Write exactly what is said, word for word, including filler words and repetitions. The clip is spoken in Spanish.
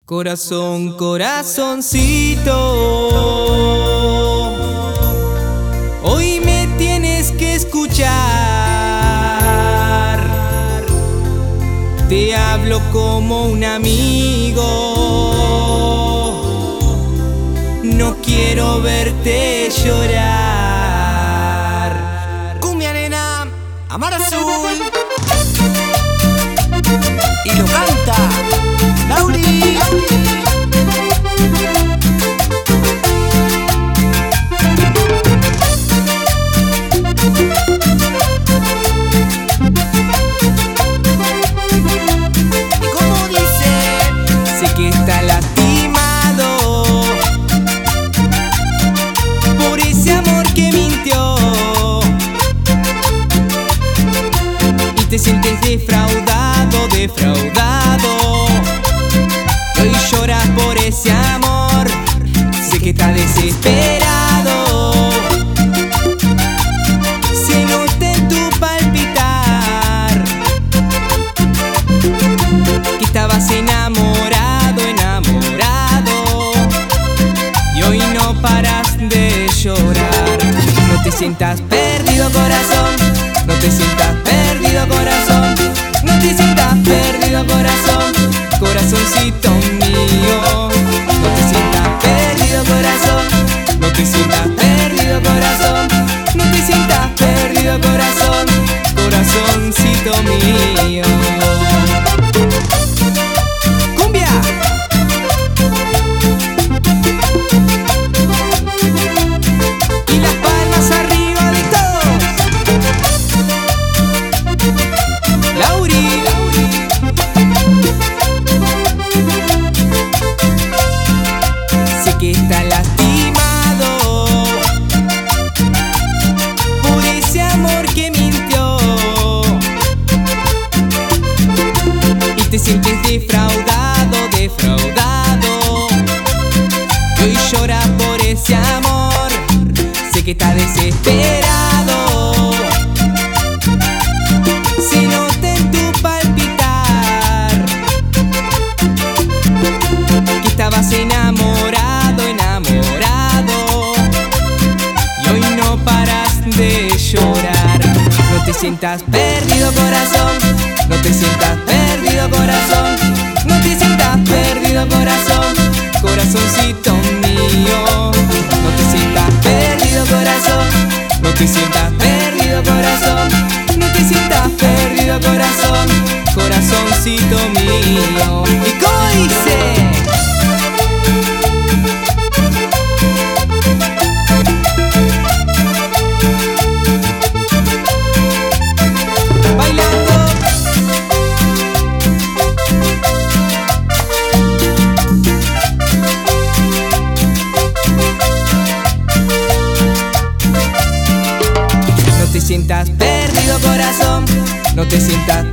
Corazón, corazoncito, hoy me tienes que escuchar. Te hablo como un amigo, no quiero verte llorar. Cumbia, nena, Amar Azul. Y lo canta Lauri. ¿Y cómo dice? Sé que está lastimado por ese amor que mintió y te sientes defraudado, defraudado. Hoy lloras por ese amor, sé que estás desesperado. Se nota en tu palpitar que estabas enamorado, enamorado, y hoy no paras de llorar. No te sientas perdido, corazón, no te sientas perdido, corazón, no te sientas perdido, corazón, corazoncito mío. No te sientas perdido, corazón, no te sientas perdido, corazón, no te sientas perdido, corazón, corazoncito mío. ¡Cumbia! Y las palmas arriba de todos. Lauri. Sé que está lastimado por ese amor que mintió y te sientes defraudado, defraudado, y hoy lloras por ese amor. Sé que estás desesperado, se nota en tu palpitar que estabas enamorado, enamorado, y hoy no paras de llorar. No te sientas perdido, corazón, no te sientas perdido, corazón, no te sientas perdido, corazón, corazoncito mío. No te sientas perdido, corazón, no te sientas perdido, corazón, no te sientas perdido, corazón, corazoncito mío. ¿Y cómo dice? No te sientas perdido, corazón, no te sientas